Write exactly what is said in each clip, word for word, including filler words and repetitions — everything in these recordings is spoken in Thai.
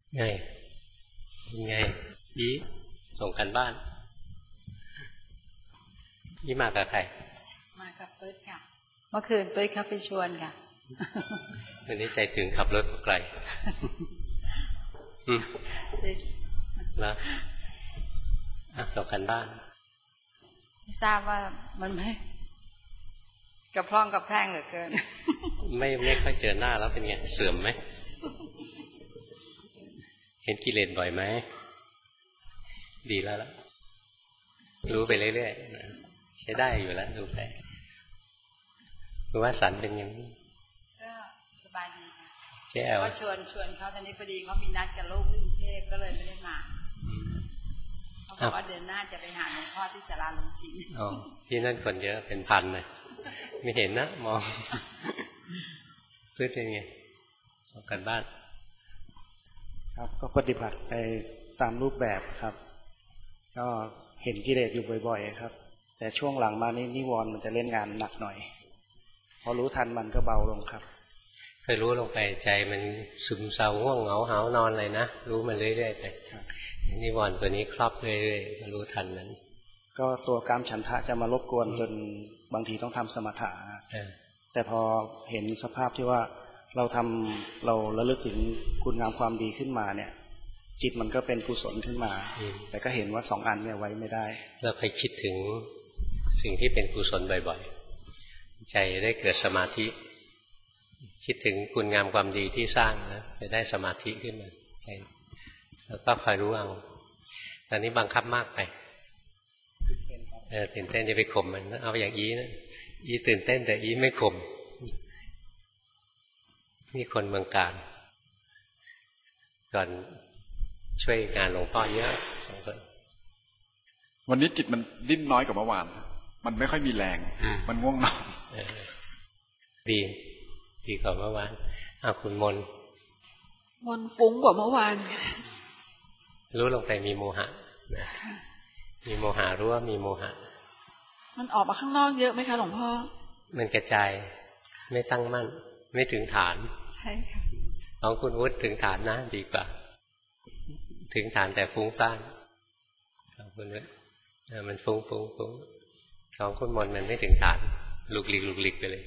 ไงไงยี่ส่งกันบ้านยี่มากับใครมากับเปิ้ลค่ะเมื่อคืนเปิ้ลเขาไปชวนค่ะวันนี้ใจถึงขับรถไกลแล้วส่งกันบ้านไม่ทราบว่ามันไม่กระพร่องกระแพร่งเหลือเกินไม่ไม่ค่อยเจอหน้าแล้วเป็นไงเสื่อมไหมเห็นกิเลสบ่อยไหมดีแล้วล่ะรู้ไปเรื่อยๆใช้ได้อยู่แล้วดูไปรู้ว่าสันเป็นยังไงก็สบายดีค่ะเจ๊แอลก็ชวนชวนเขาทีนี้พอดีเขามีนัดกับลูกที่กรุงเทพก็เลยไม่ได้มาเขาบอกว่าเดือนหน้าจะไปหาหลวงพ่อที่ศาลาลงชินอ๋อที่นั่นคนเยอะเป็นพันเลยไม่เห็นนะมองพื้นเป็นไงสอบกันบ้านครับก็ปฏิบัติไปตามรูปแบบครับก็เห็นกิเลสอยู่บ่อยๆครับแต่ช่วงหลังมานี่นิวรณ์มันจะเล่นงานหนักหน่อยพอรู้ทันมันก็เบาลงครับเคยรู้ลงไปใจมันซึมเศร้าง่วงเหงาหาวนอนเลยนะรู้มันเรื่อยๆไปนิวรณ์ตัวนี้ครอบเรื่อยๆรู้ทันมันก็ตัวกามฉันทะจะมารบกวนจนบางทีต้องทำสมถะแต่พอเห็นสภาพที่ว่าเราทำเราระลึกถึงคุณงามความดีขึ้นมาเนี่ยจิตมันก็เป็นกุศลขึ้นมาแต่ก็เห็นว่าสองอันเนี่ยไว้ไม่ได้เราไปคิดถึงสิ่งที่เป็นกุศลบ่อยๆใจได้เกิดสมาธิคิดถึงคุณงามความดีที่สร้างนะจะได้สมาธิขึ้นมาใจแล้วก็คอยรู้เอาตอนนี้บังคับมากไปเออตื่นเต้นจะไปข่มมันเอาอย่างอีนะอีตื่นเต้นแต่อีไม่ข่มนี่คนเมืองการก่อนช่วยงานหลวงพ่อเยอะสองคนวันนี้จิตมันดิ้นน้อยกว่าเมื่อวานมันไม่ค่อยมีแรงมันง่วงนอนดีดีกว่าเมื่อวานอ้าวคุณมนมนฟุ้งกว่าเมื่อวานรู้ลงไปมีโมหะมีโมหะรู้ว่ามีโมหะมันออกมาข้างนอกเยอะไหมคะหลวงพ่อมันกระจายไม่ตั้งมั่นไม่ถึงฐานใช่ค่ะของคุณวุฒิถึงฐานนะดีกว่าถึงฐานแต่ฟุ้งซ่านของคุณวุฒิมันฟุ้งฟุ้งฟุ้งของคุณมนมันไม่ถึงฐานลุกหลีกลุกหลีกไปเลย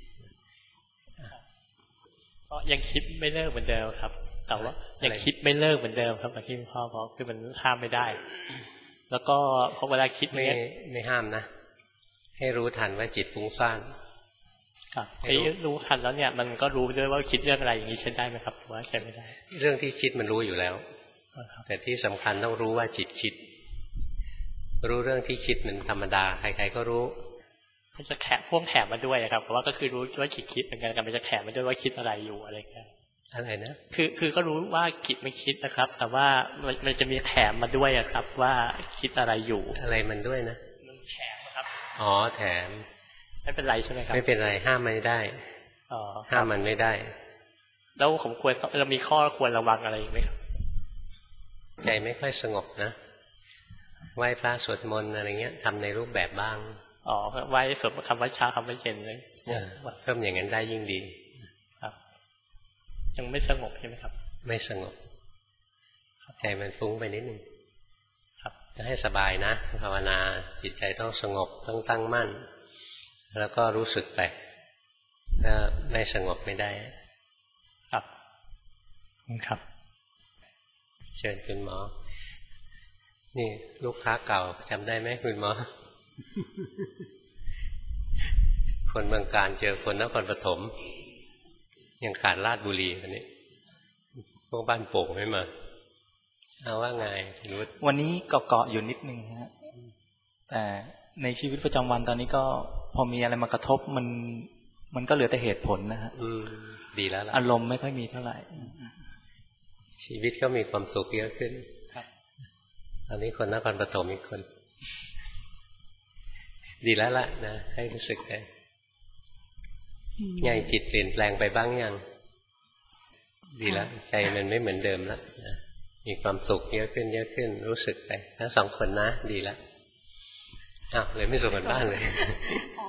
ก็ยังคิดไม่เลิกเหมือนเดิมครับแต่ว่ายังคิดไม่เลิกเหมือนเดิมครับที่พ่อบอกคือมันห้ามไม่ได้แล้วก็พอเวลาคิดไม่ไม่ห้ามนะให้รู้ทันว่าจิตฟุ้งซ่านครับไอ้รู้ทันแล้วเนี่ยมันก็รู้ด้วยว่าคิดเรื่องอะไรอย่างนี้ใช้ได้ไหมครับหรือว่าใช้ไม่ได้เรื่องที่คิดมันรู้อยู่แล้วแต่ที่สำคัญต้องรู้ว่าจิตคิดรู้เรื่องที่คิดมันธรรมดาใครๆก็รู้มันจะแถมพ่วงแถมมาด้วยครับเพราะว่าก็คือรู้ว่าคิดคิดเหมือนกันกันมันจะแถมมาด้วยว่าคิดอะไรอยู่อะไรกันอะไรนะคือคือก็รู้ว่าคิดไม่คิดนะครับแต่ว่ามันมันจะมีแถมมาด้วยครับว่าคิดอะไรอยู่อะไรมันด้วยนะมันแถมครับอ๋อแถมไม่เป็นไรใช่ไหมครับไม่เป็นไรห้ามมันไม่ได้อ๋อห้ามมันไม่ได้แล้วผมควรเรามีข้อควรระวังอะไรไหมครับใจไม่ค่อยสงบนะไหว้พระสวดมนต์อะไรเงี้ยทำในรูปแบบบ้างอ๋อไหว้สวดคำว่าเช้าคำว่าเย็นเลยเพิ่มอย่างนั้นได้ยิ่งดีครับยังไม่สงบใช่ไหมครับไม่สงบใจมันฟุ้งไปนิดนึงครับจะให้สบายนะภาวนาจิตใจต้องสงบต้องตั้งมั่นแล้วก็รู้สึกไปถ้าไม่สงบไม่ได้ครับครับเชิญคุณหมอนี่ลูกค้าเก่าจำได้ไหมคุณหมอ คนเมืองการเจอคนนครปฐมยังขาดลาดบุรีวันนี้พวกบ้านโป่งไม่มาเอาว่าไงรู้วันนี้เกาะๆอยู่นิดนึงฮะแต่ในชีวิตประจำวันตอนนี้ก็พอมีอะไรมากระทบมันมันก็เหลือแต่เหตุผลนะฮะดีแล้วล่ะอารมณ์ไม่ค่อยมีเท่าไหร่ชีวิตก็มีความสุขเยอะขึ้นตอนนี้คนนครปฐมอีกคนดีแล้วล่ะนะให้รู้สึกไปยังจิตเปลี่ยนแปลงไปบ้างยังดีแล้วใจมันไม่เหมือนเดิมแล้วนะมีความสุขเยอะขึ้นเยอะขึ้นรู้สึกไปทั้งสองคนนะดีแล้วอ้าวเลยไม่ส่งกันบ้านเลย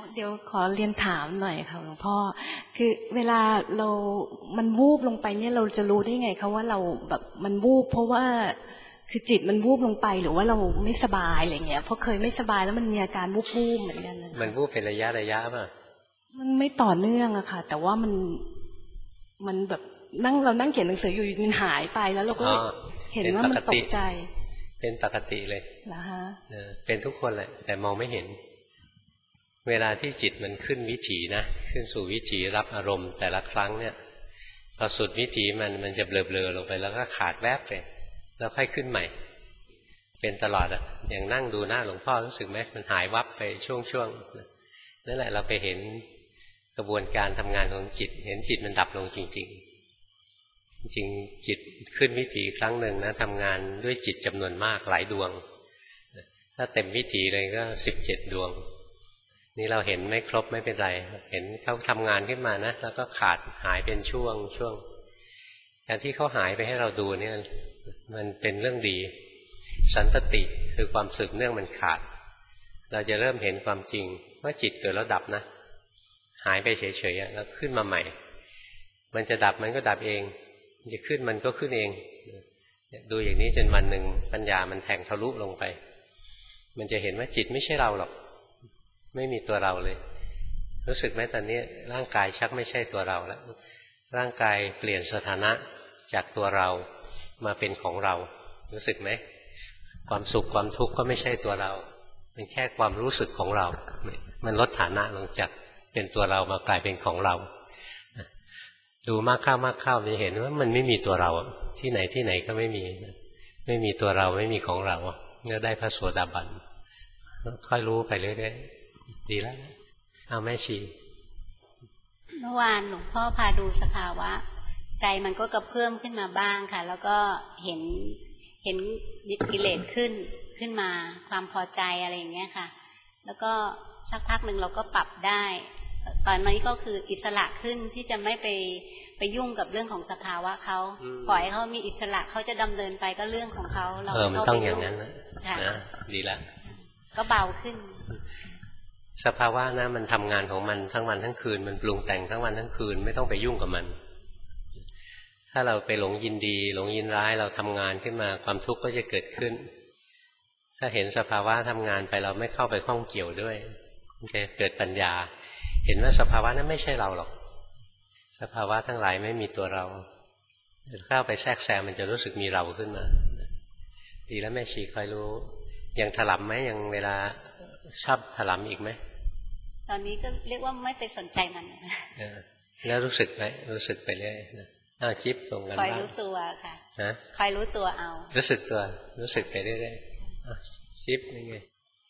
เดี๋ยวขอเรียนถามหน่อยค่ะหลวงพ่อคือเวลาเรามันวูบลงไปเนี่ยเราจะรู้ได้ไงคะว่าเราแบบมันวูบเพราะว่าคือจิตมันวูบลงไปหรือว่าเราไม่สบายอะไรเงี้ยเพราะเคยไม่สบายแล้วมันมีอาการวูบวูบเหมือนกันนะมันวูบเป็นระยะระยะป่ะมันไม่ต่อเนื่องอะค่ะแต่ว่ามันมันแบบนั่งเรานั่งเขียนหนังสืออยู่มันหายไปแล้วเราก็เห็นว่ามันตกใจเป็นปกติเลยเหรอฮะเป็นทุกคนแหละแต่มองไม่เห็นเวลาที่จิตมันขึ้นวิถีนะขึ้นสู่วิถีรับอารมณ์แต่ละครั้งเนี่ยพอสุดวิถีมันมันจะเบลอๆลงไปแล้วก็ขาดแวบไปแล้วค่อยขึ้นใหม่เป็นตลอดอ่ะอย่างนั่งดูหน้าหลวงพ่อรู้สึกไหมมันหายวับไปช่วงๆนั่นแหละเราไปเห็นกระบวนการทำงานของจิตเห็นจิตมันดับลงจริงๆจริงจิตขึ้นวิถีครั้งหนึ่งนะทำงานด้วยจิตจำนวนมากหลายดวงถ้าเต็มวิถีเลยก็สิบเจ็ดดวงนี่เราเห็นไม่ครบไม่เป็นไรเห็นเขาทำงานขึ้นมานะแล้วก็ขาดหายเป็นช่วงช่วงการที่เขาหายไปให้เราดูเนี่ยมันเป็นเรื่องดีสันตติคือความสืบเนื่องมันขาดเราจะเริ่มเห็นความจริงว่าจิตเกิดแล้วดับนะหายไปเฉยๆแล้วขึ้นมาใหม่มันจะดับมันก็ดับเองจะขึ้นมันก็ขึ้นเองดูอย่างนี้จนวันหนึ่งปัญญามันแทงทะลุลงไปมันจะเห็นว่าจิตไม่ใช่เราหรอกไม่มีตัวเราเลยรู้สึกไหมตอนนี้ร่างกายชักไม่ใช่ตัวเราแล้วร่างกายเปลี่ยนสถานะจากตัวเรามาเป็นของเรารู้สึกไหมความสุขความทุกข์ก็ไม่ใช่ตัวเราเป็นแค่ความรู้สึกของเรามันลดฐานะลงจากเป็นตัวเรามากลายเป็นของเราดูมากเข้ามากเข้าจะเห็นว่ามันไม่มีตัวเราที่ไหนที่ไหนก็ไม่มีไม่มีตัวเราไม่มีของเราก็ได้พระโสดาบันค่อยรู้ไปเรื่อยๆดีแล้วเอาแม่ชีเมื่อวานหลวงพ่อพาดูสภาวะใจมันก็กระเพื่อมขึ้นมาบ้างค่ะแล้วก็เห็นเห็นกิเลสขึ้นขึ้นมาความพอใจอะไรอย่างเงี้ยค่ะแล้วก็สักพักหนึ่งเราก็ปรับได้ตอนนี้ก็คืออิสระขึ้นที่จะไม่ไปไปยุ่งกับเรื่องของสภาวะเขาปล่อยเขามีอิสระเขาจะดำเนินไปก็เรื่องของเขาเราไม่ต้องไปยุ่งนะดีแล้วก็เบาขึ้นสภาวะนะมันทำงานของมันทั้งวันทั้งคืนมันปรุงแต่งทั้งวันทั้งคืนไม่ต้องไปยุ่งกับมันถ้าเราไปหลงยินดีหลงยินร้ายเราทำงานขึ้นมาความทุกข์ก็จะเกิดขึ้นถ้าเห็นสภาวะทำงานไปเราไม่เข้าไปข้องเกี่ยวด้วยจะเกิดปัญญาเห็นว่าสภาวะนั้นไม่ใช่เราหรอกสภาวะทั้งหลายไม่มีตัวเราเข้าไปแทรกแซงมันจะรู้สึกมีเราขึ้นมาดีแล้วแม่ชีคอยรู้ยังถลำไหมยังเวลาชอบถลำอีกไหมตอนนี้ก็เรียกว่าไม่ไปสนใจมันแล้วรู้สึกไหมรู้สึกไปเรื่อยอ้าวจิ๊บส่งกันบ้างคอยรู้ตัวค่ะคอยรู้ตัวเอารู้สึกตัวรู้สึกไปเรื่อยๆจิ๊บนี่ไง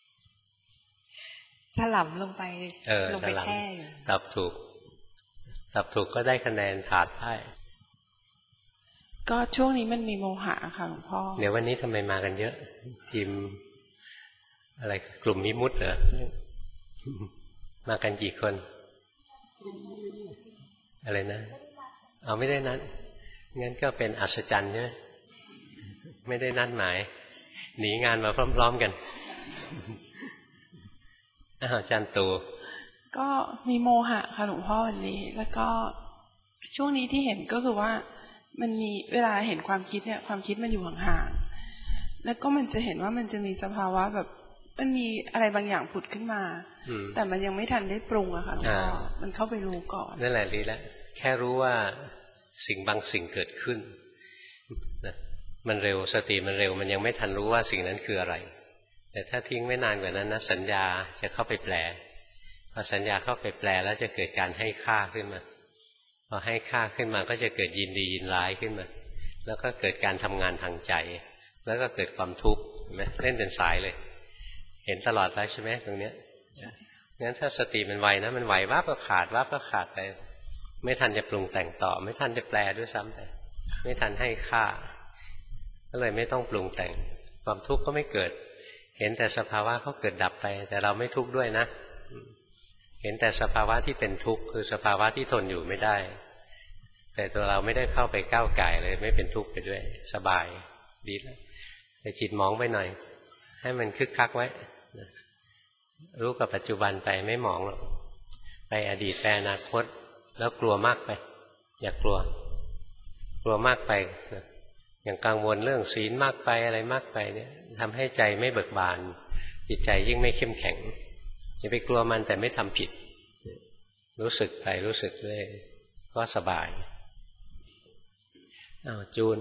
ถลำลงไปลงไปแช่อยู่ตอบถูกตอบถูกก็ได้คะแนนขาดได้ก็ช่วงนี้มันมีโมหะค่ะหลวงพ่อเดี๋ยววันนี้ทำไมมากันเยอะทีมอะไรกลุ่มมิมุตเหรอมากันกี่คนอะไรนะเอาไม่ได้นัดงั้นก็เป็นอัศจรรย์ใช่ไหมไม่ได้นัดหมายหนีงานมาพร้อมๆกันอาจารย์ตูก็มีโมหะค่ะหลวงพ่อวันนี้แล้วก็ช่วงนี้ที่เห็นก็คือว่ามันมีเวลาเห็นความคิดเนี่ยความคิดมันอยู่ห่างๆแล้วก็มันจะเห็นว่ามันจะมีสภาวะแบบมันมีอะไรบางอย่างผุดขึ้นมาแต่มันยังไม่ทันได้ปรุงอะค่ะหลวงพ่อมันเข้าไปรู้ก่อนนั่นแหละดีแล้วแค่รู้ว่าสิ่งบางสิ่งเกิดขึ้นนะมันเร็วสติมันเร็วมันยังไม่ทันรู้ว่าสิ่งนั้นคืออะไรแต่ถ้าทิ้งไม่นานกว่านั้นนะสัญญาจะเข้าไปแปลพอสัญญาเข้าไปแปลแล้วจะเกิดการให้ค่าขึ้นมาพอให้ค่าขึ้นมาก็จะเกิดยินดียินร้ายขึ้นมาแล้วก็เกิดการทำงานทางใจแล้วก็เกิดความทุกข์เห็นไหมเล่นเป็นสายเลยเห็นตลอดแล้วใช่ไหมตรงเนี้ยงั้นถ้าสติมันไวนะมันไหววับก็ขาดวับก็ขาดไปไม่ทันจะปรุงแต่งต่อไม่ทันจะแปลด้วยซ้ำไปไม่ทันให้ค่าก็เลยไม่ต้องปรุงแต่งความทุกข์ก็ไม่เกิดเห็นแต่สภาวะเขาเกิดดับไปแต่เราไม่ทุกข์ด้วยนะเห็นแต่สภาวะที่เป็นทุกข์คือสภาวะที่ทนอยู่ไม่ได้แต่ตัวเราไม่ได้เข้าไปก้าวไก่เลยไม่เป็นทุกข์ไปด้วยสบายดีแล้วแต่จิตมองไปหน่อยให้มันคึกคักไว้รู้กับปัจจุบันไปไม่หมองหรอกไปอดีตไปอนาคตแล้วกลัวมากไปอย่ากลัวกลัวมากไปอย่างกังวลเรื่องศีลมากไปอะไรมากไปเนี่ยทำให้ใจไม่เบิกบานจิตใจยิ่งไม่เข้มแข็งอย่าไปกลัวมันแต่ไม่ทำผิดรู้สึกไปรู้สึกเลยก็สบายอ้าวจูน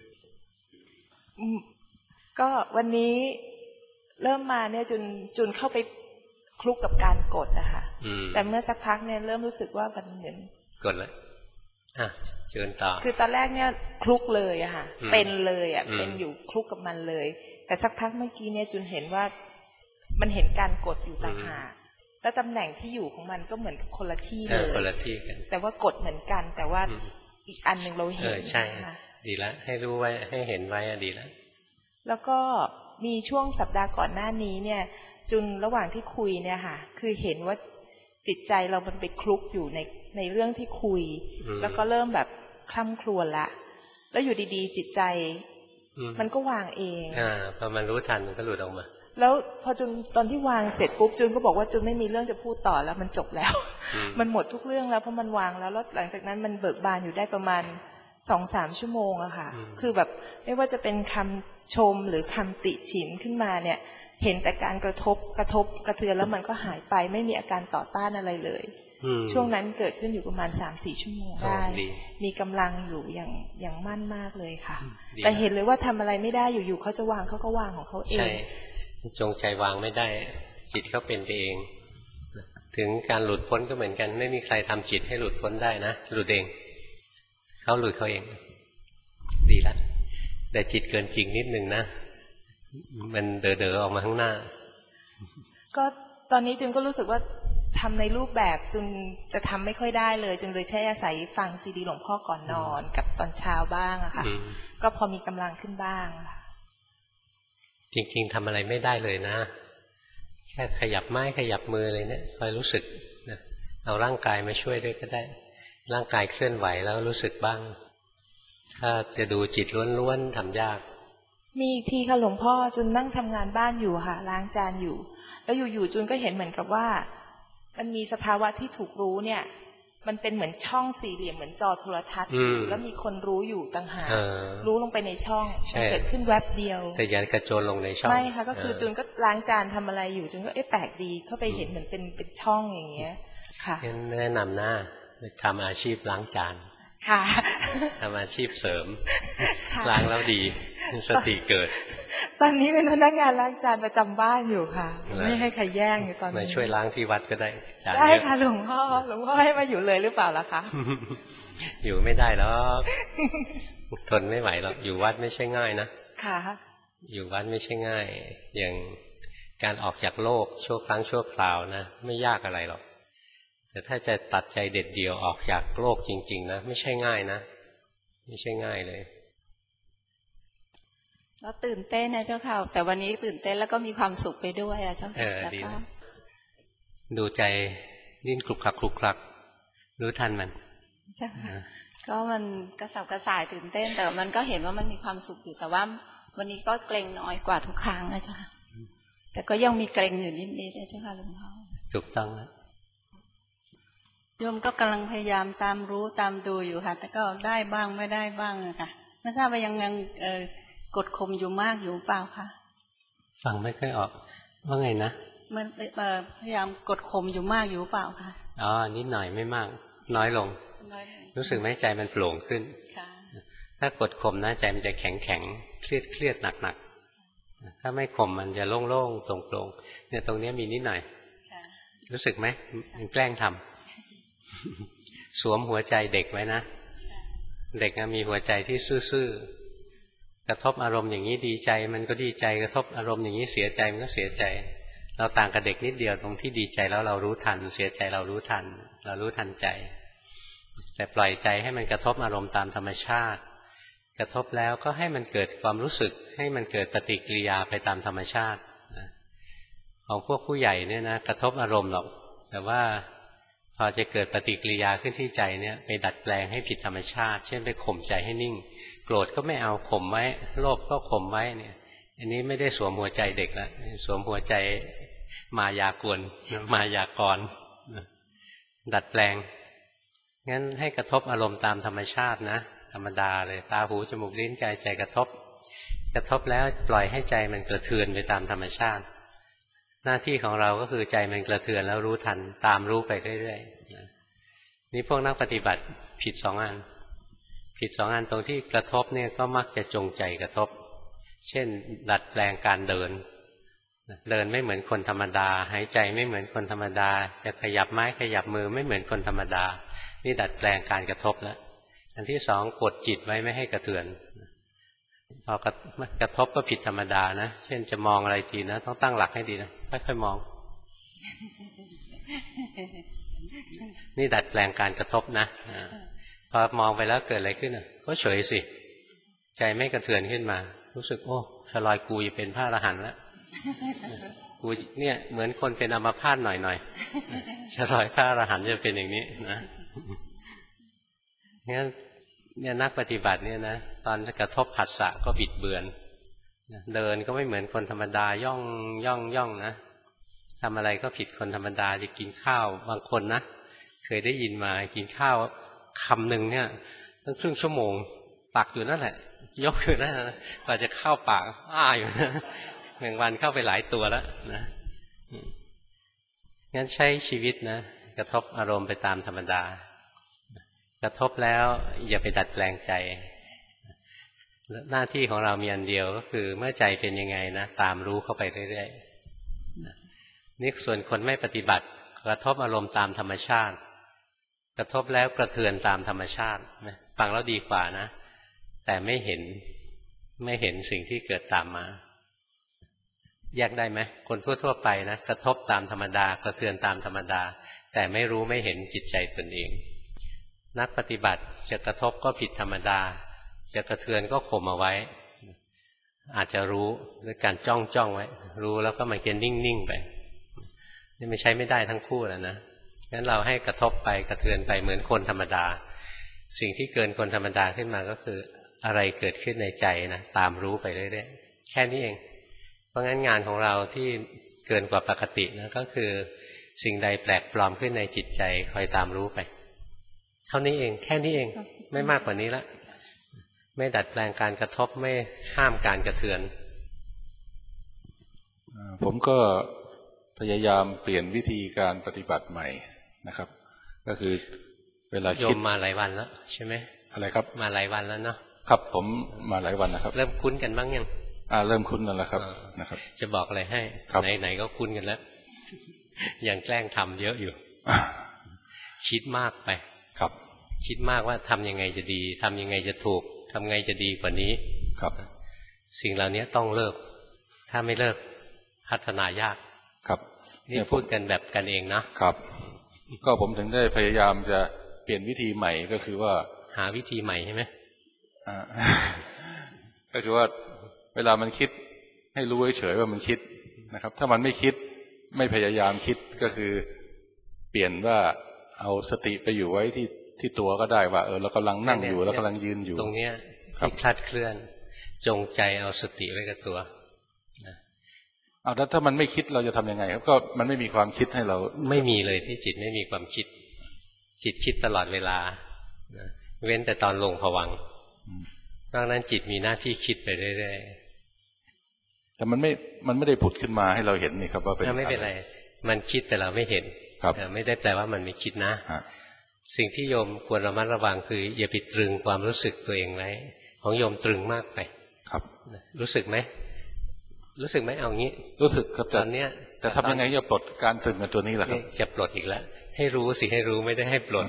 ก็วันนี้เริ่มมาเนี่ยจุนจุนเข้าไปคลุกกับการกดนะคะแต่เมื่อสักพักเนี่ยเริ่มรู้สึกว่ามันเหมือนกดเลยอ่ะเชิญต่อคือตอนแรกเนี่ยคลุกเลยอะค่ะเป็นเลยอะเป็นอยู่คลุกกับมันเลยแต่สักพักเมื่อกี้เนี่ยจุนเห็นว่ามันเห็นการกดอยู่ต่างหากแล้วตำแหน่งที่อยู่ของมันก็เหมือนกับคนละที่เลยคนละที่กันแต่ว่ากดเหมือนกันแต่ว่าอีกอันหนึ่งเราเห็นใช่ดีแล้วให้รู้ไว้ให้เห็นไว้ดีแล้วแล้วก็มีช่วงสัปดาห์ก่อนหน้านี้เนี่ยจุนระหว่างที่คุยเนี่ยค่ะคือเห็นว่าจิตใจเรามันไปคลุกอยู่ในในเรื่องที่คุยแล้วก็เริ่มแบบคล่ำครวญละแล้วอยู่ดีๆจิตใจมันก็วางเองอ่าพอมันรู้ทันมันก็หลุดออกมาแล้วพอจุนตอนที่วางเสร็จปุ๊บจุนก็บอกว่าจุนไม่มีเรื่องจะพูดต่อแล้วมันจบแล้วมันหมดทุกเรื่องแล้วเพราะมันวางแล้วแล้วหลังจากนั้นมันเบิกบานอยู่ได้ประมาณสองสามชั่วโมงอะค่ะคือแบบไม่ว่าจะเป็นคำชมหรือคำติฉินขึ้นมาเนี่ยเห็นแต่การกระทบกระทบกระเทือนแล้วมันก็หายไปไม่มีอาการต่อต้านอะไรเลยช่วงนั้นเกิดขึ้นอยู่ประมาณสามสี่ชั่วโมงได้มีกำลังอยู่อย่างอย่างมั่นมากเลยค่ะแต่เห็นเลยว่าทำอะไรไม่ได้อยู่ๆเขาจะวางเขาก็วางของเขาเองใช่จงใจวางไม่ได้จิตเขาเป็นไปเองถึงการหลุดพ้นก็เหมือนกันไม่มีใครทำจิตให้หลุดพ้นได้นะหลุดเองเขาหลุดเขาเองดีละแต่จิตเกินจริงนิดนึงนะมันเด๋อๆออกมาข้างหน้าก็ตอนนี้จุนก็รู้สึกว่าทำในรูปแบบจุนจะทำไม่ค่อยได้เลยจุนเลยใช้อาศัยฟังซีดีหลวงพ่อก่อนนอนกับตอนเช้าบ้างอะค่ะก็พอมีกำลังขึ้นบ้างจริงๆทำอะไรไม่ได้เลยนะแค่ขยับไม้ขยับมืออะไรเนี่ยคอยรู้สึกนะเอาร่างกายมาช่วยด้วยก็ได้ร่างกายเคลื่อนไหวแล้วรู้สึกบ้างถ้าจะดูจิตล้วนๆทำยากมีอีกทีค่ะหลวงพ่อจุนนั่งทำงานบ้านอยู่ค่ะล้างจานอยู่แล้วอยู่ๆจุนก็เห็นเหมือนกับว่ามันมีสภาวะที่ถูกรู้เนี่ยมันเป็นเหมือนช่องสี่เหลี่ยมเหมือนจอโทรทัศน์แล้วมีคนรู้อยู่ต่างหากรู้ลงไปในช่องมันเกิดขึ้นแวบเดียวแต่อย่ากระโจนลงในช่องไม่ค่ะก็คือจุนก็ล้างจานทำอะไรอยู่จุนก็เอ๊ะแปลกดีเข้าไปเห็นเหมือนเป็นเป็นช่องอย่างเงี้ยค่ะแนะนำหน้าทำอาชีพล้างจานค่ะทำอาชีพเสริมล้างแล้วดีสติเกิดตอนนี้เป็นพนักงานล้างจานประจำบ้านอยู่ค่ะไม่ให้ใครแย่งอยู่ตอนนี้มาช่วยล้างที่วัดก็ได้ได้ค่ะหลวงพ่อหลวงพ่อให้มาอยู่เลยหรือเปล่าล่ะคะอยู่ไม่ได้หรอกทนไม่ไหวหรอกอยู่วัดไม่ใช่ง่ายนะค่ะอยู่วัดไม่ใช่ง่ายอย่างการออกจากโลกชั่วครั้งชั่วคราวนะไม่ยากอะไรหรอกแต่ถ้าจะตัดใจเด็ดเดี่ยวออกจากโลกจริงๆนะไม่ใช่ง่ายนะไม่ใช่ง่ายเลยแล้วตื่นเต้นนะเจ้าค่ะแต่วันนี้ตื่นเต้นแล้วก็มีความสุขไปด้วยอะเจ้าค่ะแล้วก็ดูใจดิ้นคลุกคลักคลุกคลักรู้ทันมันใช่ค่ะก็มันกระสับกระส่ายตื่นเต้นแต่มันก็เห็นว่ามันมีความสุขอยู่แต่ว่าวันนี้ก็เกรงน้อยกว่าทุกครั้งนะเจ้าค่ะแต่ก็ยังมีเกรงอยู่นิดๆนะเจ้าค่ะหลวงพ่อถูกต้องแล้วโยมก็กำลังพยายามตามรู้ตามดูอยู่ค่ะแต่ก็ได้บ้างไม่ได้บ้างอะค่ะไม่ทราบว่ายังยังเอ่อกดข่มอยู่มากอยู่เปล่าคะฟังไม่ค่อยออกว่าไงนะมันพยายามกดข่มอยู่มากอยู่เปล่าคะอ๋อนิดหน่อยไม่มากน้อยลงรู้สึกไหมใจมันโปร่งขึ้นถ้ากดข่มนะใจมันจะแข็งแข็งเครียดเครียดหนักหนักถ้าไม่ข่มมันจะโล่งโล่งโปร่งโปร่งเนี่ยตรงนี้มีนิดหน่อยรู้สึกไหมมันแกล้งทำสวมหัวใจเด็กไว้นะเด็กมีหัวใจที่ซื่อๆกระทบอารมณ์อย่างนี้ดีใจมันก็ดีใจกระทบอารมณ์อย่างนี้เสียใจมันก็เสียใจเราต่างกับเด็กนิดเดียวตรงที่ดีใจแล้วเรารู้ทันเสียใจเรารู้ทันเรารู้ทันใจแต่ปล่อยใจให้มันกระทบอารมณ์ตามธรรมชาติกระทบแล้วก็ให้มันเกิดความรู้สึกให้มันเกิดปฏิกิริยาไปตามธรรมชาติของพวกผู้ใหญ่เนี่ยนะกระทบอารมณ์หรอกแต่ว่าพอจะเกิดปฏิกิริยาขึ้นที่ใจเนี่ยไปดัดแปลงให้ผิดธรรมชาติเช่นไปข่มใจให้นิ่งโกรธก็ไม่เอาข่มไว้โลภก็ข่มไว้เนี่ยอันนี้ไม่ได้สวมหัวใจเด็กละสวมหัวใจมายากลมายากรดัดแปลงงั้นให้กระทบอารมณ์ตามธรรมชาตินะธรรมดาเลยตาหูจมูกลิ้นกายใจกระทบกระทบแล้วปล่อยให้ใจมันกระเทือนไปตามธรรมชาติหน้าที่ของเราก็คือใจมันกระเทือนแล้วรู้ทันตามรู้ไปเรื่อยๆนี่พวกนักปฏิบัติผิดสองอันผิดสองอันตรงที่กระทบเนี่ยก็มักจะจงใจกระทบเช่นดัดแปลงการเดินเดินไม่เหมือนคนธรรมดาหายใจไม่เหมือนคนธรรมดาจะขยับไม้ขยับมือไม่เหมือนคนธรรมดานี่ดัดแปลงการกระทบแล้วอันที่สองกดจิตไว้ไม่ให้กระเทือนพอกระกระทบก็ผิดธรรมดานะเช่นจะมองอะไรทีนะต้องตั้งหลักให้ดีนะค่อยๆมองนี่ดัดแปลงการกระทบนะพอมองไปแล้วเกิดอะไรขึ้นก็เฉยสิใจไม่กระเทือนขึ้นมารู้สึกโอ้ชลอยกูจะเป็นพระอรหันต์แล้วกูเนี่ยเหมือนคนเป็นอัมพาตหน่อยๆชลอยพระอรหันต์จะเป็นอย่างนี้นะงั้นเนี่ยนักปฏิบัติเนี่ยนะตอนกระทบผัสสะก็บิดเบือนเดินก็ไม่เหมือนคนธรรมดาย่องย่องย่องนะทำอะไรก็ผิดคนธรรมดาจะกินข้าวบางคนนะเคยได้ยินมากินข้าวคำหนึ่งเนี่ยตั้งครึ่งชั่วโมงตักอยู่นั่นแหละยกอยู่นั่นนะกว่าจะเข้าปากอ้าอยู่นะหนึ่งวันเข้าไปหลายตัวแล้วนะงั้นใช้ชีวิตนะกระทบอารมณ์ไปตามธรรมดากระทบแล้วอย่าไปดัดแปลงใจหน้าที่ของเรามีอันเดียวก็คือเมื่อใจเป็นยังไงนะตามรู้เข้าไปเรื่อยๆนี่ส่วนคนไม่ปฏิบัติกระทบอารมณ์ตามธรรมชาติกระทบแล้วกระเทือนตามธรรมชาติฟังแล้วดีกว่านะแต่ไม่เห็นไม่เห็นสิ่งที่เกิดตามมาแยกได้ไหมคนทั่วๆไปนะกระทบตามธรรมดากระเทือนตามธรรมดาแต่ไม่รู้ไม่เห็นจิตใจตนเองนักปฏิบัติจะกระทบก็ผิดธรรมดาจะกระเทือนก็ข่มเอาไว้อาจจะรู้ด้วยการจ้องจ้องไว้รู้แล้วก็มันเกินนิ่งๆไปนี่ไม่ใช่ไม่ได้ทั้งคู่แล้วนะงั้นเราให้กระทบไปกระเทือนไปเหมือนคนธรรมดาสิ่งที่เกินคนธรรมดาขึ้นมาก็คืออะไรเกิดขึ้นในใจนะตามรู้ไปเรื่อยๆแค่นี้เองเพราะงั้นงานของเราที่เกินกว่าปกตินะก็คือสิ่งใดแปลกปลอมขึ้นในจิตใจคอยตามรู้ไปเท่านี้เองแค่นี้เองไม่มากกว่านี้ละไม่ดัดแปลงการกระทบไม่ห้ามการกระเทือนผมก็พยายามเปลี่ยนวิธีการปฏิบัติใหม่นะครับก็คือเวลาคิดมาหลายวันแล้วใช่ไหมอะไรครับมาหลายวันแล้วเนาะครับผมมาหลายวันนะครับเริ่มคุ้นกันบ้างยังอ่าเริ่มคุ้นกันแล้วครับนะครับจะบอกอะไรให้ไหนๆก็คุ้นกันแล้วยังแกล้งทำเยอะอยู่คิดมากไปครับคิดมากว่าทำยังไงจะดีทำยังไงจะถูกทำไงจะดีกว่านี้ครับสิ่งเหล่านี้ต้องเลิกถ้าไม่เลิกพัฒนายากครับนี่พูดกันแบบกันเองนะครับก็ผมถึงได้พยายามจะเปลี่ยนวิธีใหม่ก็คือว่าหาวิธีใหม่ใช่ไหมอ่าก็คือว่าเวลามันคิดให้รู้เฉยๆว่ามันคิดนะครับถ้ามันไม่คิดไม่พยายามคิดก็คือเปลี่ยนว่าเอาสติไปอยู่ไว้ที่ที่ตัวก็ได้ว่าเออเรากำลังนั่งอยู่แล้วกำลังยืนอยู่ตรงเนี้ยที่คลาดเคลื่อนจงใจเอาสติไว้กับตัวเอาแล้วถ้ามันไม่คิดเราจะทำยังไงครับก็มันไม่มีความคิดให้เราไม่มีเลยที่จิตไม่มีความคิดจิตคิดตลอดเวลาเว้นแต่ตอนลงภวังค์นอกนั้นจิตมีหน้าที่คิดไปเรื่อยๆแต่มันไม่มันไม่ได้ผุดขึ้นมาให้เราเห็นนี่ครับว่าเป็นไม่เป็นไรมันคิดแต่เราไม่เห็นไม่ได้แปลว่ามันไม่คิดนะสิ่งที่โยมควรระมัดระวังคืออย่าไปตรึงความรู้สึกตัวเองไว้ของโยมตรึงมากไปครับรู้สึกไหมรู้สึกไหมเอางี้รู้สึกครับตอนเนี้ยแต่ทำยังไงจะปลดการตรึงกับตัวนี้ล่ะครับจะปลดอีกแล้วให้รู้สิให้รู้ไม่ได้ให้ปลด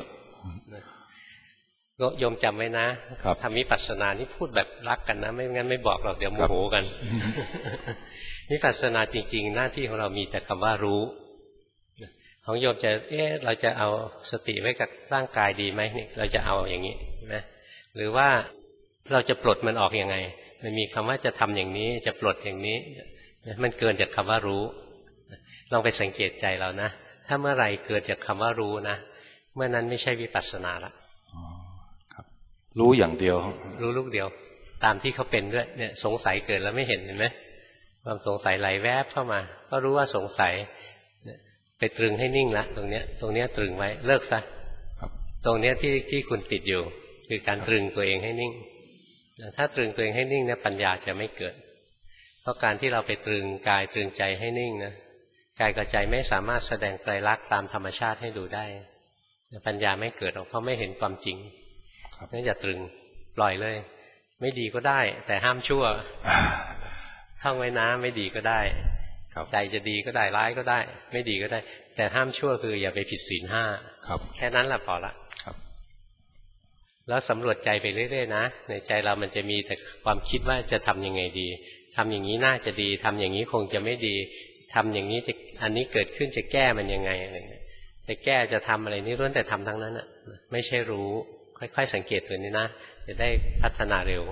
ก็โยมจำไว้นะทำวิปัสสนานี่พูดแบบรักกันนะไม่งั้นไม่บอกหรอกเดี๋ยวโมโหกันวิปัสสนาจริงๆหน้าที่ของเรามีแต่คำว่ารู้ของโยมจะเอ๊ะเราจะเอาสติไว้กับร่างกายดีไหมนี่เราจะเอาอย่างนี้นะหรือว่าเราจะปลดมันออกยังไงมันมีคำว่าจะทำอย่างนี้จะปลดอย่างนี้มันเกินจากคำว่ารู้ลองไปสังเกตใจเรานะถ้าเมื่อไหร่เกิดจากคำว่ารู้นะเมื่อนั้นไม่ใช่วิปัสสนาละครับรู้อย่างเดียวรู้ลูกเดียวตามที่เขาเป็นด้วยเนี่ยสงสัยเกิดแล้วไม่เห็นเห็นไหมความสงสัยไหลแวบเข้ามาก็รู้ว่าสงสัยไปตรึงให้นิ่งละตรงเนี้ยตรงเนี้ยตรึงไว้เลิกซะตรงเนี้ยที่ที่คุณติดอยู่คือการตรึงตัวเองให้นิ่งถ้าตรึงตัวเองให้นิ่งเนี่ยปัญญาจะไม่เกิดเพราะการที่เราไปตรึงกายตรึงใจให้นิ่งนะกายกับใจไม่สามารถแสดงไตรลักษณ์ตามธรรมชาติให้ดูได้ปัญญาไม่เกิดหรอกเพราะไม่เห็นความจริงนั่นอย่าตรึงปล่อยเลยไม่ดีก็ได้แต่ห้ามชั่วท่องไว้นะไม่ดีก็ได้ใจจะดีก็ได้ร้ายก็ได้ไม่ดีก็ได้แต่ห้ามชั่วคืออย่าไปผิดศีลห้าแค่นั้นแหละพอละแล้วสำรวจใจไปเรื่อยๆนะในใจเรามันจะมีแต่ความคิดว่าจะทำยังไงดีทำอย่างนี้น่าจะดีทำอย่างนี้คงจะไม่ดีทำอย่างนี้จะอันนี้เกิดขึ้นจะแก้มันยังไงอะไรเงี้ยจะแก้จะทำอะไรนี่ล้วนแต่ทำทั้งนั้นอ่ะไม่ใช่รู้ค่อยๆสังเกตตัวนี้นะจะได้พัฒนาเร็ว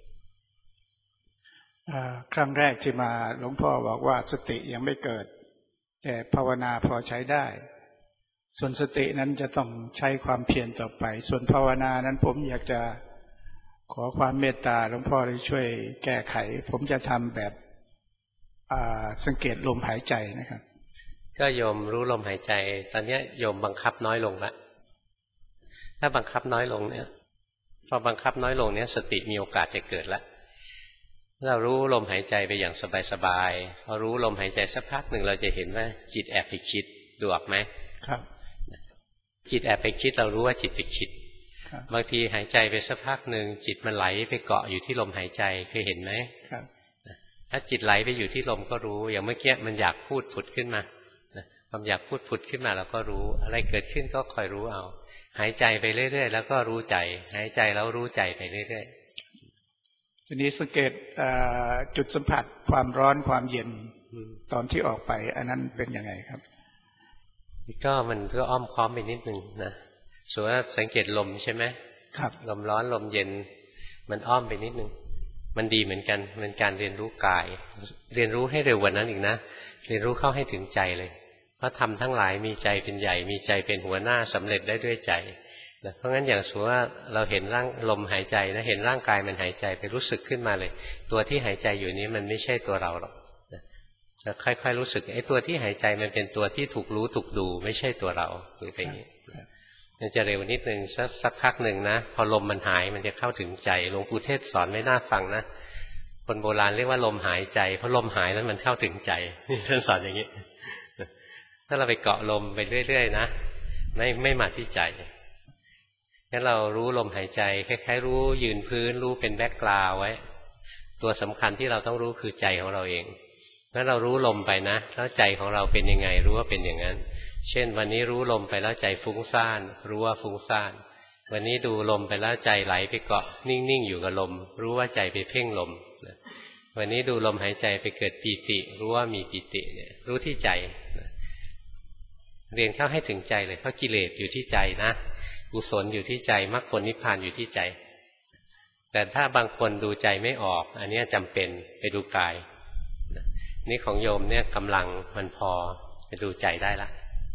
ครั้งแรกที่มาหลวงพ่อบอกว่าสติยังไม่เกิดแต่ภาวนาพอใช้ได้ส่วนสตินั้นจะต้องใช้ความเพียรต่อไปส่วนภาวนานั้นผมอยากจะขอความเมตตาหลวงพ่อได้ช่วยแก้ไขผมจะทำแบบสังเกตลมหายใจนะครับก็โยมรู้ลมหายใจตอนนี้โยมบังคับน้อยลงละถ้าบังคับน้อยลงเนี่ยพอบังคับน้อยลงเนี่ยสติมีโอกาสจะเกิดละเรารู้ลมหายใจไปอย่างสบายๆพอรู้ลมหายใจสักพักหนึ่งเราจะเห็นว่าจิตแอบไปคิดดูออกไหมครับจิตแอบไปคิดเรารู้ว่าจิตไปคิดบางทีหายใจไปสักพักหนึ่งจิตมันไหลไปเกาะอยู่ที่ลมหายใจเคยเห็นไหมครับถ้าจิตไหลไปอยู่ที่ลมก็รู้อย่างเมื่อกี้มันอยากพูดผุดขึ้นมาความอยากพูดผุดขึ้นมาเราก็รู้อะไรเกิดขึ้นก็คอยรู้เอาหายใจไปเรื่อยๆแล้วก็รู้ใจหายใจแล้วรู้ใจไปเรื่อยๆทีนี้สังเกตจุดสัมผัสความร้อนความเย็นตอนที่ออกไปอันนั้นเป็นยังไงครับก็มันก็อ้อมค้อมไปนิดนึงนะส่วนว่าสังเกตลมใช่ไหมครับลมร้อนลมเย็นมันอ้อมไปนิดนึงมันดีเหมือนกันเป็นการเรียนรู้กายเรียนรู้ให้เร็วกว่านั้นอีกนะเรียนรู้เข้าให้ถึงใจเลยเพราะทำทั้งหลายมีใจเป็นใหญ่มีใจเป็นหัวหน้าสำเร็จได้ด้วยใจนะเพราะงั้นอย่างสมมติว่าเราเห็นร่างลมหายใจนะเห็นร่างกายมันหายใจไปรู้สึกขึ้นมาเลยตัวที่หายใจอยู่นี้มันไม่ใช่ตัวเราหรอกแล้วค่อยๆรู้สึกไอ้ตัวที่หายใจมันเป็นตัวที่ถูกรู้ถูกดูไม่ใช่ตัวเราคือเป็นอย่างนี้มันจะเร็วนิดนึงสักสักพักหนึ่งนะพอลมมันหายมันจะเข้าถึงใจหลวงปู่เทศสอนไม่น่าฟังนะคนโบราณเรียกว่าลมหายใจเพราะลมหายแล้วมันเข้าถึงใจนี่ท่านสอนอย่างนี้ถ้าเราไปเกาะลมไปเรื่อยๆนะไม่ไม่มาที่ใจงั้นเรารู้ลมหายใจคล้ายๆรู้ยืนพื้นรู้เป็นแบ็กกราวด์ไว้ตัวสำคัญที่เราต้องรู้คือใจของเราเองงั้นเรารู้ลมไปนะแล้วใจของเราเป็นยังไงรู้ว่าเป็นอย่างนั้นเช่นวันนี้รู้ลมไปแล้วใจฟุ้งซ่านรู้ว่าฟุ้งซ่านวันนี้ดูลมไปแล้วใจไหลไปเกาะนิ่งๆอยู่กับลมรู้ว่าใจไปเพ่งลมวันนี้ดูลมหายใจไปเกิดปีติรู้ว่ามีปีติเนี่ยรู้ที่ใจเรียนเข้าให้ถึงใจเลยเพราะกิเลสอยู่ที่ใจนะกุศลอยู่ที่ใจมรรคผลนิพพานอยู่ที่ใจแต่ถ้าบางคนดูใจไม่ออกอันนี้จำเป็นไปดูกายนี่ของโยมเนี่ยกำลังมันพอไปดูใจได้ละ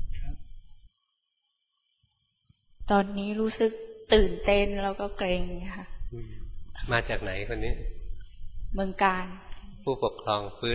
ตอนนี้รู้สึกตื่นเต้นแล้วก็เกรงค่ะมาจากไหนคนนี้เมืองการผู้ปกครองพื้น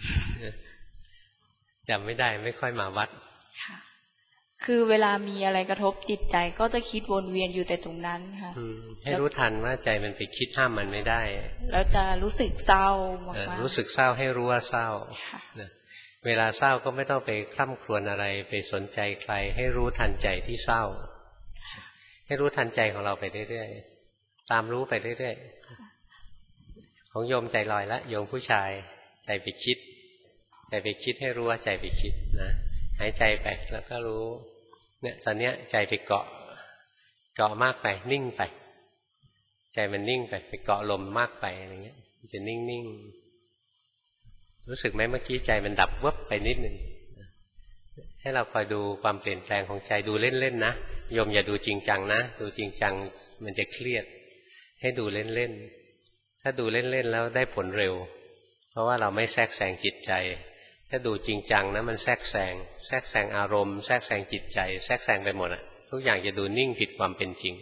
จำไม่ได้ไม่ค่อยมาวัดค่ะคือเวลามีอะไรกระทบจิตใจก็จะคิดวนเวียนอยู่แต่ตรงนั้นค่ะให้รู้ทันว่าใจมันไปคิดห้ามมันไม่ได้แล้วจะรู้สึกเศร้ามากรู้สึกเศร้าให้รู้ว่าเศร้าเวลาเศร้าก็ไม่ต้องไปคร่ำครวญอะไรไปสนใจใครให้รู้ทันใจที่เศร้าให้รู้ทันใจของเราไปเรื่อยๆตามรู้ไปเรื่อยๆของโยมใจลอยละโยมผู้ชายใจไปคิดใจไปคิดให้รู้ว่าใจไปคิดนะหายใจไปแล้วก็รู้เนี่ยตอนเนี้ยใจไปเกาะเกาะมากไปนิ่งไปใจมันนิ่งไปไปเกาะลมมากไปอะไรเงี้ยจะนิ่งๆรู้สึกไหมเมื่อกี้ใจมันดับวับไปนิดนึงให้เราคอยดูความเปลี่ยนแปลงของใจดูเล่นๆนะโยมอย่าดูจริงจังนะดูจริงจังมันจะเครียดให้ดูเล่นๆถ้าดูเล่นๆแล้วได้ผลเร็วเพราะว่าเราไม่แทรกแซงจิตใจถ้าดูจริงจังนะมันแทรกแซงแทรกแซงอารมณ์แทรกแซงจิตใจแทรกแซงไปหมดอ่ะทุกอย่างจะดูนิ่งผิดความเป็นจริง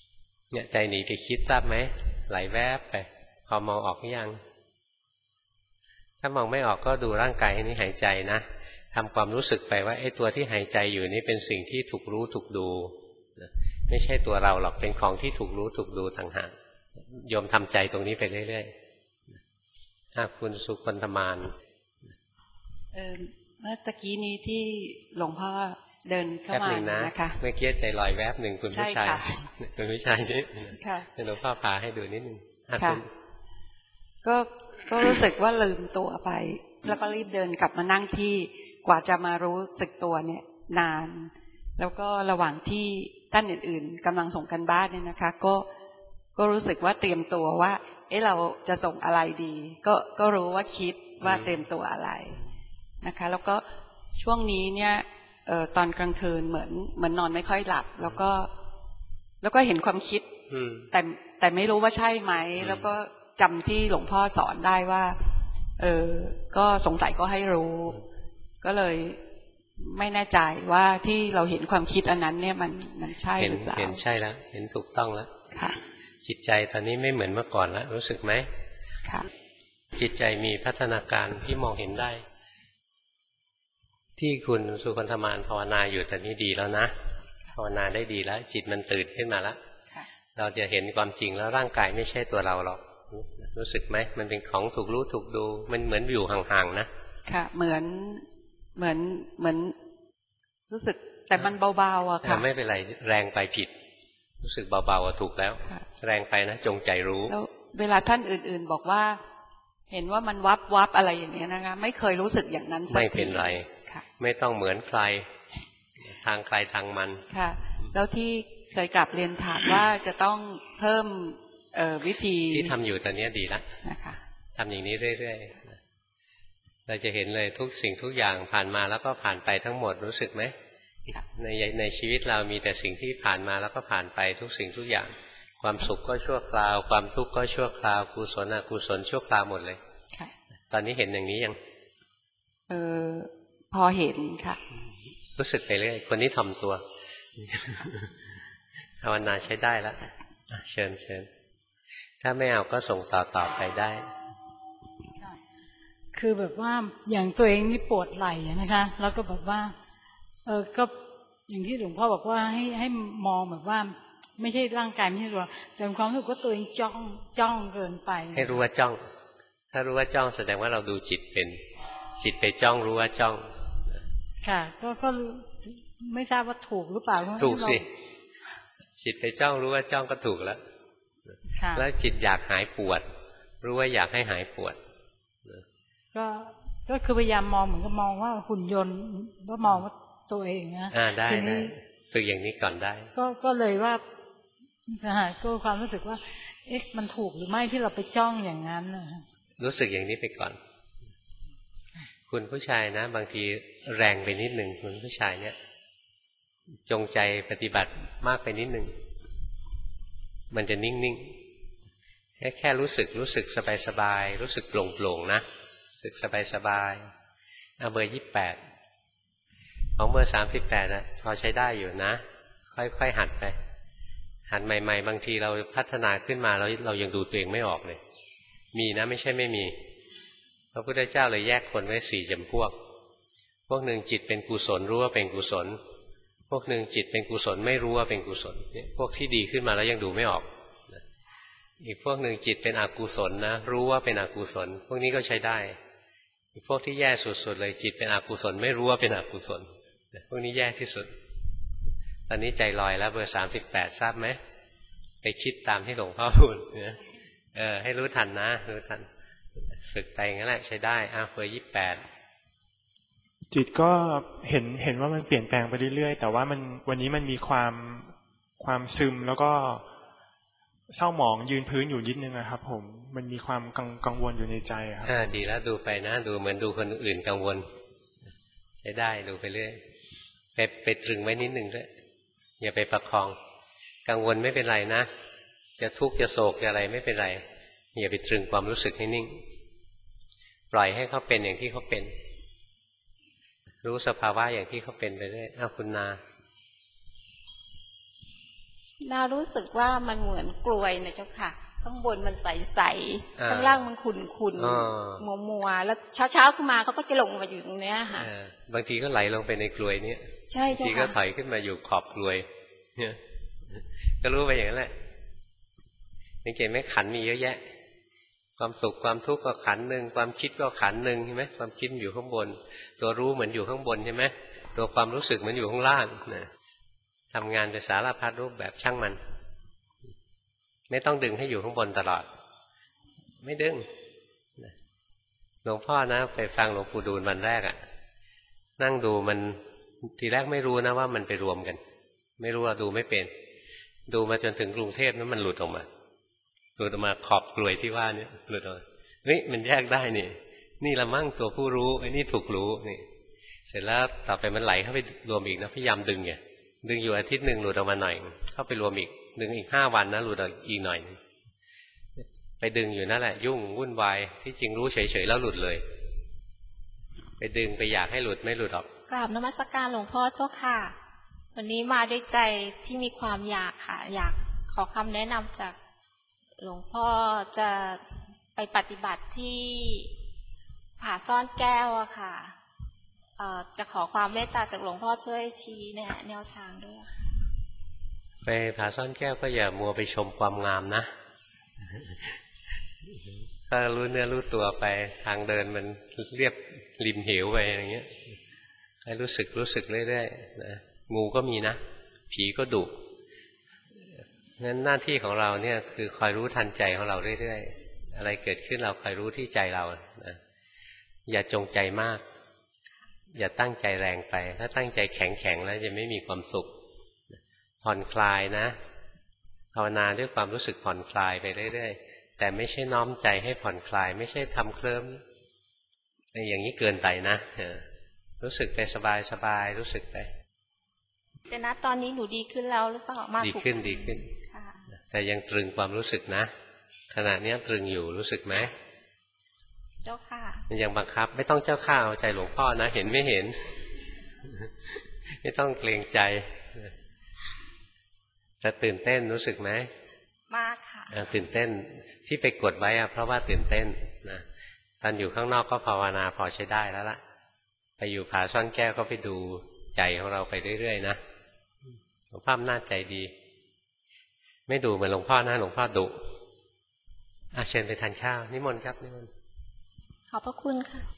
เนี่ยใจหนีไปคิดทราบไหมไหลแวบไปพอมองออกหรือยังามองไม่ออกก็ดูร่างกายนี้หายใจนะทำความรู้สึกไปว่าไอ้ตัวที่หายใจอยู่นี้เป็นสิ่งที่ถูกรู้ถูกดูไม่ใช่ตัวเราหรอกเป็นของที่ถูกรู้ถูกดูต่างหากโยมทำใจตรงนี้ไปเรื่อยๆถ้าคุณสุคนธมานเออเมื่อตะกี้นี้ที่หลวงพ่อเดินเข้ามานะคะเมื่อกี้ใจลอยแวบหนึ่งคุณผู้ชายคุณผู้ชายใช่ค่ะหลวงพ่อพาให้ดูนิดนึงค่ะก็ก็รู้สึกว่าลืมตัวไปแล้วก็รีบเดินกลับมานั่งที่กว่าจะมารู้สึกตัวเนี่ยนานแล้วก็ระหว่างที่ท่านอื่นๆกำลังส่งกันบ้านเนี่ยนะคะก็ก็รู้สึกว่าเตรียมตัวว่าเอ๊ะเราจะส่งอะไรดีก็ก็รู้ว่าคิดว่าเตรียมตัวอะไรนะคะแล้วก็ช่วงนี้เนี่ยเอ่อตอนกลางคืนเหมือนเหมือนนอนไม่ค่อยหลับแล้วก็แล้วก็เห็นความคิดแต่แต่ไม่รู้ว่าใช่ไหมแล้วก็จำที่หลวงพ่อสอนได้ว่าเออก็สงสัยก็ให้รู้ก็เลยไม่แน่ใจว่าที่เราเห็นความคิดอันนั้นเนี่ยมันมันใช่หรือเปล่าเห็นใช่แล้วเห็นถูกต้องแล้วค่ะจิตใจตอนนี้ไม่เหมือนเมื่อก่อนแล้วรู้สึกไหมค่ะจิตใจมีพัฒนาการที่มองเห็นได้ที่คุณสุคนธมานภาวนาอยู่ตอนนี้ดีแล้วนะภาวนาได้ดีแล้วจิตมันตื่นขึ้นมาแล้วเราจะเห็นความจริงแล้วร่างกายไม่ใช่ตัวเราหรอกรู้สึกไหมมันเป็นของถูกรู้ถูกดูมันเหมือนอยู่ห่างๆนะค่ะเหมือนเหมือนเหมือนรู้สึกแต่มันเบาๆอะค่ะไม่เป็นไรแรงไปผิดรู้สึกเบาๆถูกแล้วแรงไปนะจงใจรู้แล้วเวลาท่านอื่นๆบอกว่าเห็นว่ามันวับวับอะไรอย่างเงี้ยนะคะไม่เคยรู้สึกอย่างนั้นสักทีไม่เป็นไรไม่ต้องเหมือนใครทางใครทางมันค่ะแล้วที่เคยกลับเรียนถามว่าจะต้องเพิ่มเอ่อวิธีที่ทำอยู่ตอนนี้ดีแล้วนะคะทำอย่างนี้เรื่อยๆเราจะเห็นเลยทุกสิ่งทุกอย่างผ่านมาแล้วก็ผ่านไปทั้งหมดรู้สึกไหมในในชีวิตเรามีแต่สิ่งที่ผ่านมาแล้วก็ผ่านไปทุกสิ่งทุกอย่างความสุขก็ชั่วคราวความทุกข์ก็ชั่วคราวกุศลอกุศลชั่วคราวหมดเลยตอนนี้เห็นอย่างนี้ยังเออพอเห็นค่ะรู้สึกไปเรื่อยคนนี้ถ่อมตัวภาวนาใช้ได้แล้วเชิญเชิญถ้าไม่เอาก็ส่งต่อต่อไปได้คือแบบว่าอย่างตัวเองนี่ปวดไหล่นะคะแล้วก็แบบว่าเออก็อย่างที่หลวงพ่อบอกว่าให้ให้มองแบบว่าไม่ใช่ร่างกายไม่ใช่ตัวแต่ความรู้สึกว่าตัวเองจ้องจ้องเกินไปให้รู้ว่าจ้องถ้ารู้ว่าจ้องแสดงว่าเราดูจิตเป็นจิตไปจ้องรู้ว่าจ้องค่ะก็ก็ไม่ทราบว่าถูกหรือเปล่าถูกสิจิตไปจ้องรู้ว่าจ้องก็ถูกแล้วแล้วจิตอยากหายปวดรู้ว่าอยากให้หายปวดก็ก็คือพยายามมองเหมือนกับมองว่าหุ่นยนต์ว่ามองว่าตัวเองนะอ่าได้ได้ฝึกอย่างนี้ก่อนได้ก็ก็เลยว่าก็ความรู้สึกว่าเอ๊ะมันถูกหรือไม่ที่เราไปจ้องอย่างนั้นรู้สึกอย่างนี้ไปก่อนคุณผู้ชายนะบางทีแรงไปนิดหนึ่งคุณผู้ชายเนี่ยจงใจปฏิบัติมากไปนิดหนึ่งมันจะนิ่งๆแค่แค่รู้สึกรู้สึกสบายๆรู้สึกโปร่งๆนะรู้สึกสบายๆเอาเบอร์ยี่สิบแปดของเบอร์สามสิบแปดนะพอใช้ได้อยู่นะค่อยๆหัดไปหัดใหม่ๆบางทีเราพัฒนาขึ้นมาแล้วเรายังดูตัวเองไม่ออกเลยมีนะไม่ใช่ไม่มีพระพุทธเจ้าเลยแยกคนไว้สี่จำพวกพวกหนึ่งจิตเป็นกุศลรู้ว่าเป็นกุศลพวกหนึ่งจิตเป็นกุศลไม่รู้ว่าเป็นกุศลเนี่ยพวกที่ดีขึ้นมาแล้วยังดูไม่ออกอีกพวกหนึ่งจิตเป็นอกุศลนะรู้ว่าเป็นอกุศลพวกนี้ก็ใช้ได้อีกพวกที่แย่สุดๆเลยจิตเป็นอกุศลไม่รู้ว่าเป็นอกุศลพวกนี้แย่ที่สุดตอนนี้ใจลอยแล้วเบอร์สามสิบแปดทราบไหมไปคิดตามที่หลวงพ่อพูดนะเออให้รู้ทันนะรู้ทันฝึกไปงั้นแหละใช้ได้อ่ะเบอร์ยี่สิบแปดจิตก็เห็นเห็นว่ามันเปลี่ยนแปลงไปเรื่อยๆแต่ว่ามันวันนี้มันมีความความซึมแล้วก็เศร้าหมองยืนพื้นอยู่นิดนึงนะครับผมมันมีความกังกังวลอยู่ในใจครับอ่าดีแล้วดูไปนะดูเหมือนดูคนอื่นกังวลใช้ได้ดูไปเรื่อยไปไปตรึงไว้นิดนึงด้วยอย่าไปประคองกังวลไม่เป็นไรนะจะทุกข์จะโศกจะอะไรไม่เป็นไรอย่าไปตรึงความรู้สึกให้นิ่งปล่อยให้เขาเป็นอย่างที่เขาเป็นรู้สภาวะอย่างที่เขาเป็นไปเรื่อยอ้าวคุณนานารู้สึกว่ามันเหมือนกลวยนะเจ้าค่ะพข้างบนมันใสๆข้างล่างมันขุ่นๆมัวๆแล้วเช้าๆขึ้นมาเขาก็จะลงมาอยู่ตรงเนี้ยค่ะบางทีก็ไหลลงไปในกลวยนี้ใช่ใช่ค่ะบางทีก็ถอยขึ้นมาอยู่ขอบกลวยเนี่ยก็รู้ไปอย่างนั้นแหละสังเกตไหมขันมีเยอะแยะความสุขความทุกข์ก็ขันหนึ่งความคิดก็ขันหนึ่งใช่ไหมความคิดอยู่ข้างบนตัวรู้เหมือนอยู่ข้างบนใช่ไหมตัวความรู้สึกเหมือนอยู่ข้างล่างนะทำงานเป็นสารพัดรูปแบบช่างมันไม่ต้องดึงให้อยู่ข้างบนตลอดไม่ดึงหลวงพ่อนะไปฟังหลวงปู่ดูลวันแรกอะนั่งดูมันทีแรกไม่รู้นะว่ามันไปรวมกันไม่รู้ว่าดูไม่เป็นดูมาจนถึงกรุงเทพนั้นมันหลุดออกมาหลุดออกมาขอบกลวยที่ว่านี่หลุดออกมาเฮ้ยมันแยกได้นี่นี่ละมั่งตัวผู้รู้ไอ้นี่ถูกรู้นี่เสร็จแล้วต่อไปมันไหลเข้าไปรวมอีกนะพยายามดึงไงดึงอยู่อาทิตย์หนึ่งหลุดออกมาหน่อยเข้าไปรวมอีกดึงอีกห้าวันนะหลุดออกอีกหน่อยไปดึงอยู่นั่นแหละยุ่งวุ่นวายที่จริงรู้เฉยๆแล้วหลุดเลยไปดึงไปอยากให้หลุดไม่หลุดออกกราบนมัสการหลวงพ่อเจ้าค่ะวันนี้มาด้วยใจที่มีความอยากค่ะอยากขอคำแนะนำจากหลวงพ่อจะไปปฏิบัติที่ผาซ่อนแก้วอะค่ะเอ่อจะขอความเมตตาจากหลวงพ่อช่วยชี้แนะแนวทางด้วยค่ะไปผาซ่อนแก้วก็อย่ามัวไปชมความงามนะก็รู้เนื้อรู้ตัวไปทางเดินมันเรียบริมเหวไปอย่างเงี้ยให้รู้สึกรู้สึกเรื่อยๆนะงูก็มีนะผีก็ดุงั้นหน้าที่ของเราเนี่ยคือคอยรู้ทันใจของเราเรื่อยๆอะไรเกิดขึ้นเราคอยรู้ที่ใจเรานะอย่าจงใจมากอย่าตั้งใจแรงไปถ้าตั้งใจแข็งๆแล้วจะไม่มีความสุขผ่อนคลายนะภาวนาด้วยความรู้สึกผ่อนคลายไปเรื่อยๆแต่ไม่ใช่น้อมใจให้ผ่อนคลายไม่ใช่ทำเคลิ้มอย่างนี้เกินไปนะรู้สึกไปสบายๆรู้สึกไปแต่ณตอนนี้หนูดีขึ้นแล้วหรือเปล่ามาดีขึ้นดีขึ้นแต่ยังตรึงความรู้สึกนะขณะนี้ตรึงอยู่รู้สึกไหมเจ้าค่ะมันยังบังคับไม่ต้องเจ้าข้าเอาใจหลวงพ่อนะเห็นไม่เห็นไม่ต้องเกรงใจแต่ตื่นเต้นรู้สึกไหมมากค่ะตื่นเต้นที่ไปกดไว้อะเพราะว่าตื่นเต้นนะตอนอยู่ข้างนอกก็ภาวนาพอใช้ได้แล้วล่ะไปอยู่ผาซ่อนแก้วก็ไปดูใจของเราไปเรื่อยๆนะหลวงพ่อน่าใจดีไม่ดุเหมือนหลวงพ่อนะหลวงพ่อดุอาเชิญไปทานข้าวนิมนต์ครับนิมนต์ขอบพระคุณค่ะ